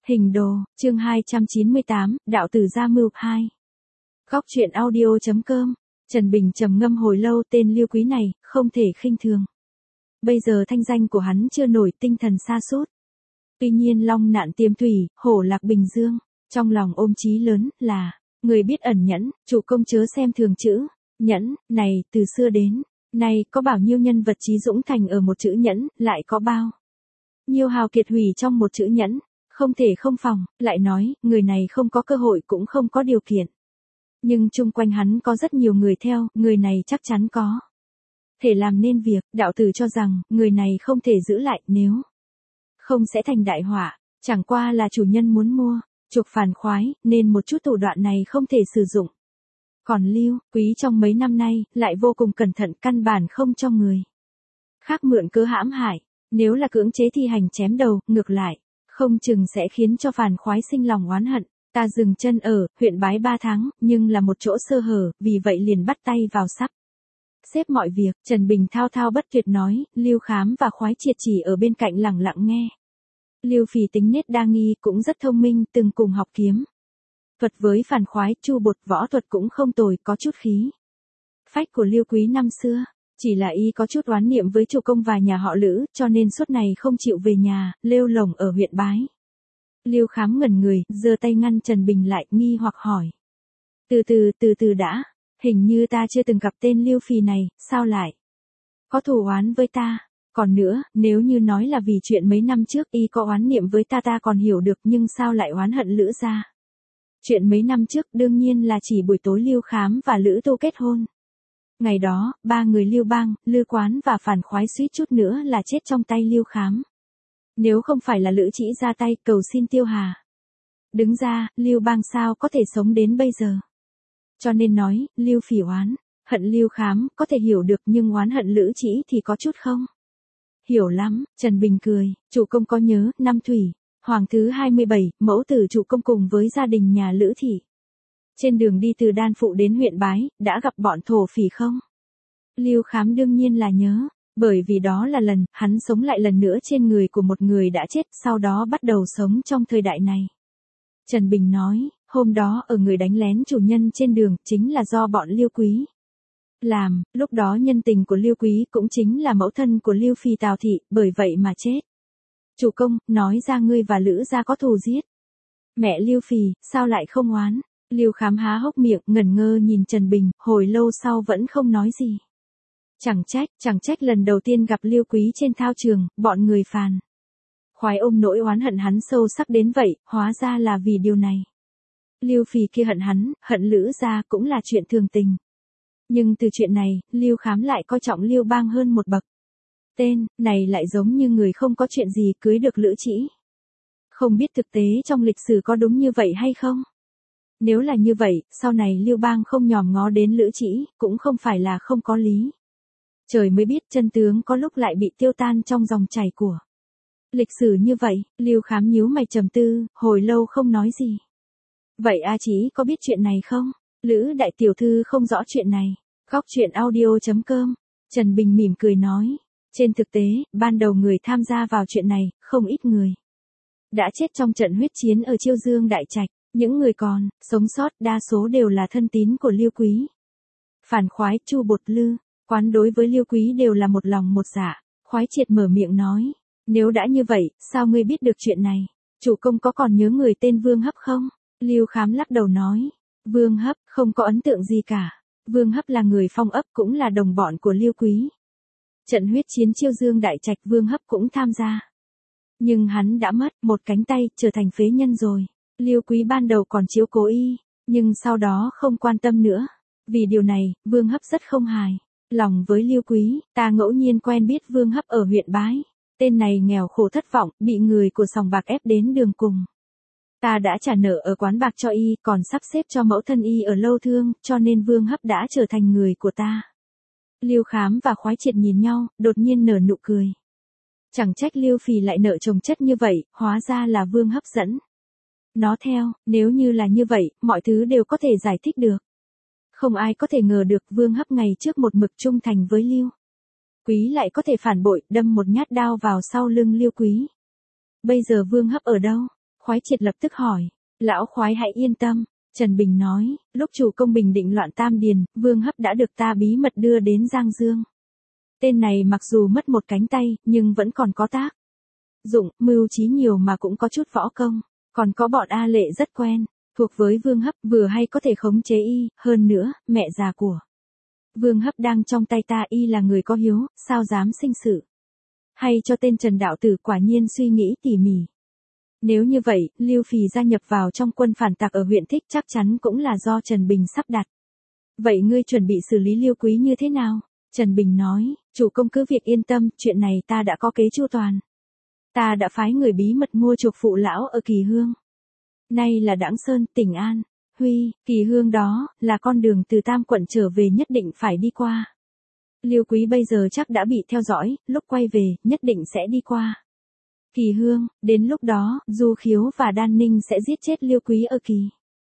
Hình đồ, chương 298, Đạo tử gia mưu 2. Góc truyện audio.com. Trần Bình trầm ngâm hồi lâu, tên Lưu Quý này, không thể khinh thường. Bây giờ thanh danh của hắn chưa nổi, tinh thần sa sút. Tuy nhiên long nạn tiềm thủy, hổ lạc bình dương, trong lòng ôm chí lớn, là, người biết ẩn nhẫn, chủ công chớ xem thường chữ, nhẫn, này, từ xưa đến, nay, có bao nhiêu nhân vật chí dũng thành ở một chữ nhẫn, lại có bao nhiêu hào kiệt hủy trong một chữ nhẫn. Không thể không phòng, lại nói, người này không có cơ hội cũng không có điều kiện. Nhưng chung quanh hắn có rất nhiều người theo, người này chắc chắn có thể làm nên việc. Đạo tử cho rằng, người này không thể giữ lại, nếu không sẽ thành đại họa. Chẳng qua là chủ nhân muốn mua, chuộc phản khoái, nên một chút thủ đoạn này không thể sử dụng. Còn Lưu Quý trong mấy năm nay, lại vô cùng cẩn thận, căn bản không cho người khác mượn cớ hãm hại. Nếu là cưỡng chế thi hành chém đầu, ngược lại, không chừng sẽ khiến cho phản khoái sinh lòng oán hận. Ta dừng chân ở huyện Bái 3 tháng, nhưng là một chỗ sơ hở, vì vậy liền bắt tay vào sắp xếp mọi việc. Trần Bình thao thao bất tuyệt nói, Lưu Khám và Khoái Triệt chỉ ở bên cạnh lẳng lặng nghe. Lưu Phì tính nết đa nghi, cũng rất thông minh, từng cùng học kiếm thuật với phản khoái. Chu Bột võ thuật cũng không tồi, có chút khí phách của Lưu Quý năm xưa. Chỉ là y có chút oán niệm với chủ công và nhà họ Lữ, cho nên suốt này không chịu về nhà, lêu lổng ở huyện Bái. Lưu Khám ngẩn người, giơ tay ngăn Trần Bình lại, nghi hoặc hỏi. Từ từ đã, hình như ta chưa từng gặp tên Lưu Phì này, sao lại có thù oán với ta? Còn nữa, nếu như nói là vì chuyện mấy năm trước y có oán niệm với ta còn hiểu được, nhưng sao lại oán hận Lữ gia? Chuyện mấy năm trước đương nhiên là chỉ buổi tối Lưu Khám và Lữ Tô kết hôn. Ngày đó, ba người Lưu Bang, Lư Quán và Phản Khoái suýt chút nữa là chết trong tay Lưu Khám. Nếu không phải là Lữ Trĩ ra tay cầu xin Tiêu Hà đứng ra, Lưu Bang sao có thể sống đến bây giờ? Cho nên nói, Lưu Phỉ oán hận Lưu Khám có thể hiểu được, nhưng oán hận Lữ Trĩ thì có chút không hiểu lắm. Trần Bình cười, chủ công có nhớ, năm Thủy Hoàng thứ 27, mẫu tử chủ công cùng với gia đình nhà Lữ Thị trên đường đi từ Đan Phụ đến huyện Bái, đã gặp bọn thổ phỉ không? Lưu Khám đương nhiên là nhớ, bởi vì đó là lần hắn sống lại lần nữa trên người của một người đã chết, sau đó bắt đầu sống trong thời đại này. Trần Bình nói, hôm đó ở người đánh lén chủ nhân trên đường, chính là do bọn Lưu Quý làm, lúc đó nhân tình của Lưu Quý cũng chính là mẫu thân của Lưu Phi Tào Thị, bởi vậy mà chết. Chủ công, nói ra ngươi và Lữ gia có thù giết mẹ Lưu Phì, sao lại không oán? Lưu Khám há hốc miệng, ngẩn ngơ nhìn Trần Bình, hồi lâu sau vẫn không nói gì. Chẳng trách lần đầu tiên gặp Lưu Quý trên thao trường, bọn người Phàn Khoái ôm nỗi oán hận hắn sâu sắc đến vậy, hóa ra là vì điều này. Lưu Phì kia hận hắn, hận Lữ gia cũng là chuyện thường tình. Nhưng từ chuyện này, Lưu Khám lại coi trọng Lưu Bang hơn một bậc. Tên này lại giống như người không có chuyện gì cưới được Lữ Trĩ. Không biết thực tế trong lịch sử có đúng như vậy hay không? Nếu là như vậy, sau này Lưu Bang không nhòm ngó đến Lữ Trĩ, cũng không phải là không có lý. Trời mới biết, chân tướng có lúc lại bị tiêu tan trong dòng chảy của lịch sử như vậy. Lưu Khám nhíu mày trầm tư, hồi lâu không nói gì. Vậy A Chí có biết chuyện này không? Lữ đại tiểu thư không rõ chuyện này. Góc truyện audio.com. Trần Bình mỉm cười nói. Trên thực tế, ban đầu người tham gia vào chuyện này, không ít người đã chết trong trận huyết chiến ở Chiêu Dương Đại Trạch. Những người còn sống sót đa số đều là thân tín của Lưu Quý. Phản Khoái, Chu Bột, Lư Quán đối với Lưu Quý đều là một lòng một dạ. Khoái Triệt mở miệng nói, nếu đã như vậy, sao ngươi biết được chuyện này? Chủ công có còn nhớ người tên Vương Hấp không? Lưu Khám lắc đầu nói, Vương Hấp, không có ấn tượng gì cả. Vương Hấp là người Phong ấp, cũng là đồng bọn của Lưu Quý. Trận huyết chiến Chiêu Dương Đại Trạch Vương Hấp cũng tham gia. Nhưng hắn đã mất một cánh tay, trở thành phế nhân rồi. Lưu Quý ban đầu còn chiếu cố y, nhưng sau đó không quan tâm nữa. Vì điều này, Vương Hấp rất không hài lòng với Lưu Quý. Ta ngẫu nhiên quen biết Vương Hấp ở huyện Bái. Tên này nghèo khổ thất vọng, bị người của sòng bạc ép đến đường cùng. Ta đã trả nợ ở quán bạc cho y, còn sắp xếp cho mẫu thân y ở lâu thương, cho nên Vương Hấp đã trở thành người của ta. Lưu Khám và Khoái Triệt nhìn nhau, đột nhiên nở nụ cười. Chẳng trách Lưu Phì lại nợ chồng chất như vậy, hóa ra là Vương Hấp dẫn nó theo. Nếu như là như vậy, mọi thứ đều có thể giải thích được. Không ai có thể ngờ được Vương Hấp ngày trước một mực trung thành với Lưu Quý lại có thể phản bội, đâm một nhát đao vào sau lưng Lưu Quý. Bây giờ Vương Hấp ở đâu? Khoái Triệt lập tức hỏi. Lão khoái hãy yên tâm. Trần Bình nói, lúc chủ công bình định loạn Tam Điền, Vương Hấp đã được ta bí mật đưa đến Giang Dương. Tên này mặc dù mất một cánh tay, nhưng vẫn còn có tác dụng, mưu trí nhiều mà cũng có chút võ công. Còn có bọn A Lệ rất quen, thuộc với Vương Hấp, vừa hay có thể khống chế y, hơn nữa, mẹ già của Vương Hấp đang trong tay ta, y là người có hiếu, sao dám sinh sự. Hay cho tên Trần đạo tử quả nhiên suy nghĩ tỉ mỉ. Nếu như vậy, Lưu Phì gia nhập vào trong quân phản tặc ở huyện Thích chắc chắn cũng là do Trần Bình sắp đặt. Vậy ngươi chuẩn bị xử lý Lưu Quý như thế nào? Trần Bình nói, chủ công cứ việc yên tâm, chuyện này ta đã có kế chu toàn. Ta đã phái người bí mật mua chuộc phụ lão ở Kỳ Hương. Nay là Đãng Sơn, tỉnh An. Huy, Kỳ Hương đó, là con đường từ Tam quận trở về nhất định phải đi qua. Lưu Quý bây giờ chắc đã bị theo dõi, lúc quay về, nhất định sẽ đi qua Kỳ Hương, đến lúc đó, Du Khiếu và Đan Ninh sẽ giết chết Lưu Quý ở Kỳ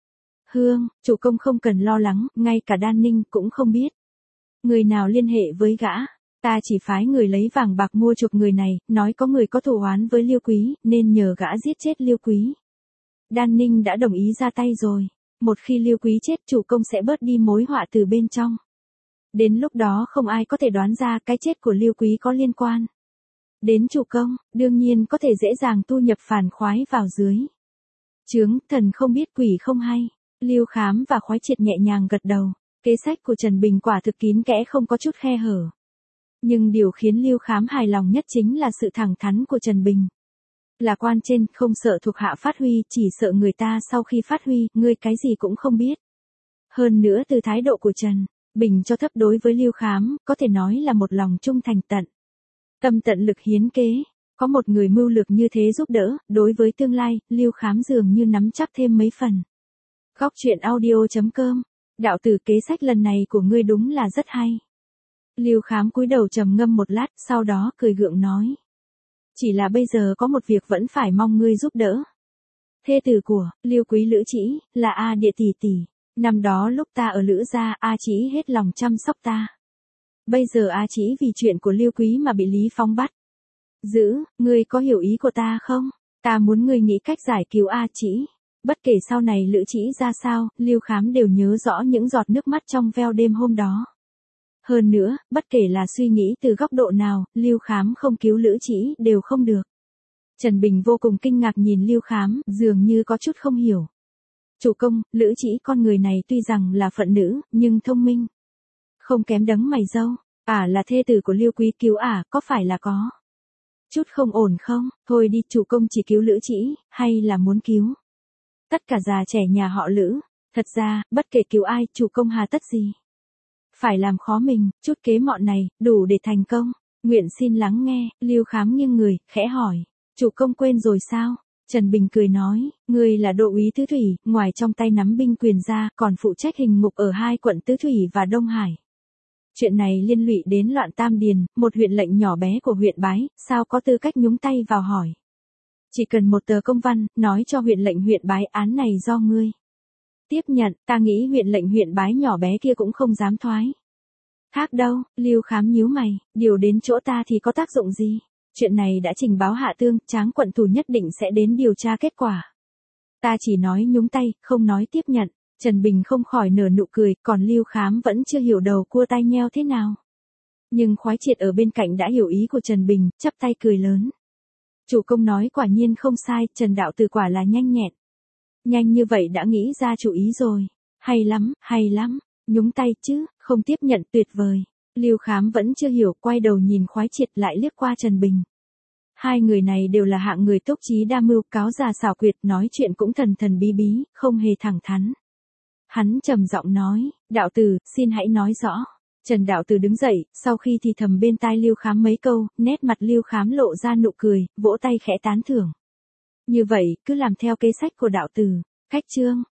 Hương, chủ công không cần lo lắng, ngay cả Đan Ninh cũng không biết. Người nào liên hệ với gã, ta chỉ phái người lấy vàng bạc mua chuộc người này, nói có người có thù oán với Lưu Quý, nên nhờ gã giết chết Lưu Quý. Đan Ninh đã đồng ý ra tay rồi, một khi Lưu Quý chết chủ công sẽ bớt đi mối họa từ bên trong. Đến lúc đó không ai có thể đoán ra cái chết của Lưu Quý có liên quan đến chủ công, đương nhiên có thể dễ dàng tu nhập phản khoái vào dưới chướng, thần không biết quỷ không hay. Lưu Khám và Khoái Triệt nhẹ nhàng gật đầu, kế sách của Trần Bình quả thực kín kẽ không có chút khe hở. Nhưng điều khiến Lưu Khám hài lòng nhất chính là sự thẳng thắn của Trần Bình. Là quan trên, không sợ thuộc hạ phát huy, chỉ sợ người ta sau khi phát huy, ngươi cái gì cũng không biết. Hơn nữa từ thái độ của Trần Bình cho thấp đối với Lưu Khám, có thể nói là một lòng trung thành tận tâm tận lực hiến kế. Có một người mưu lược như thế giúp đỡ, đối với tương lai, Lưu Khám dường như nắm chắc thêm mấy phần. Góc truyện audio.com. Đạo tử, kế sách lần này của ngươi đúng là rất hay. Lưu Khám cúi đầu trầm ngâm một lát, sau đó cười gượng nói. Chỉ là bây giờ có một việc vẫn phải mong ngươi giúp đỡ. Thê tử của Lưu Quý Lữ Trĩ là A Địa tỷ tỷ. Năm đó lúc ta ở Lữ gia, A Trĩ hết lòng chăm sóc ta. Bây giờ A Trĩ vì chuyện của Lưu Quý mà bị Lý Phong bắt giữ, ngươi có hiểu ý của ta không? Ta muốn ngươi nghĩ cách giải cứu A Trĩ. Bất kể sau này Lữ Trĩ ra sao, Lưu Khám đều nhớ rõ những giọt nước mắt trong veo đêm hôm đó. Hơn nữa, bất kể là suy nghĩ từ góc độ nào, Lưu Khám không cứu Lữ Trĩ đều không được. Trần Bình vô cùng kinh ngạc nhìn Lưu Khám, dường như có chút không hiểu. Chủ công, Lữ Trĩ con người này tuy rằng là phận nữ, nhưng thông minh. Không kém đấng mày râu. Là thê tử của Lưu Quý, cứu có phải là có chút không ổn không? Thôi đi, chủ công chỉ cứu Lữ Trĩ, hay là muốn cứu tất cả già trẻ nhà họ Lữ? Thật ra, bất kể cứu ai, chủ công hà tất gì phải làm khó mình, chút kế mọn này, đủ để thành công. Nguyện xin lắng nghe. Lưu Khám nghiêng người, khẽ hỏi. Chủ công quên rồi sao? Trần Bình cười nói, ngươi là Đô úy Tứ Thủy, ngoài trong tay nắm binh quyền ra, còn phụ trách hình ngục ở hai quận Tứ Thủy và Đông Hải. Chuyện này liên lụy đến loạn Tam Điền, một huyện lệnh nhỏ bé của huyện Bái, sao có tư cách nhúng tay vào hỏi. Chỉ cần một tờ công văn, nói cho huyện lệnh huyện Bái án này do ngươi tiếp nhận, ta nghĩ huyện Bái nhỏ bé kia cũng không dám thoái thác đâu. Lưu Khám nhíu mày, điều đến chỗ ta thì có tác dụng gì? Chuyện này đã trình báo Hạ Tương, Tráng quận thủ nhất định sẽ đến điều tra kết quả. Ta chỉ nói nhúng tay, không nói tiếp nhận. Trần Bình không khỏi nở nụ cười, còn Lưu Khám vẫn chưa hiểu đầu cua tai nheo thế nào. Nhưng Khoái Triệt ở bên cạnh đã hiểu ý của Trần Bình, chắp tay cười lớn. Chủ công nói quả nhiên không sai, Trần đạo tử quả là nhanh nhẹn. Nhanh như vậy đã nghĩ ra chủ ý rồi. Hay lắm, nhúng tay chứ, không tiếp nhận, tuyệt vời. Lưu Khám vẫn chưa hiểu, quay đầu nhìn Khoái Triệt lại liếc qua Trần Bình. Hai người này đều là hạng người tốc trí đa mưu, cáo già xảo quyệt, nói chuyện cũng thần thần bí bí, không hề thẳng thắn. Hắn trầm giọng nói, đạo tử, xin hãy nói rõ. Trần đạo tử đứng dậy, sau khi thì thầm bên tai Lưu Khám mấy câu, nét mặt Lưu Khám lộ ra nụ cười, vỗ tay khẽ tán thưởng. Như vậy, cứ làm theo kế sách của đạo tử. Khách chương.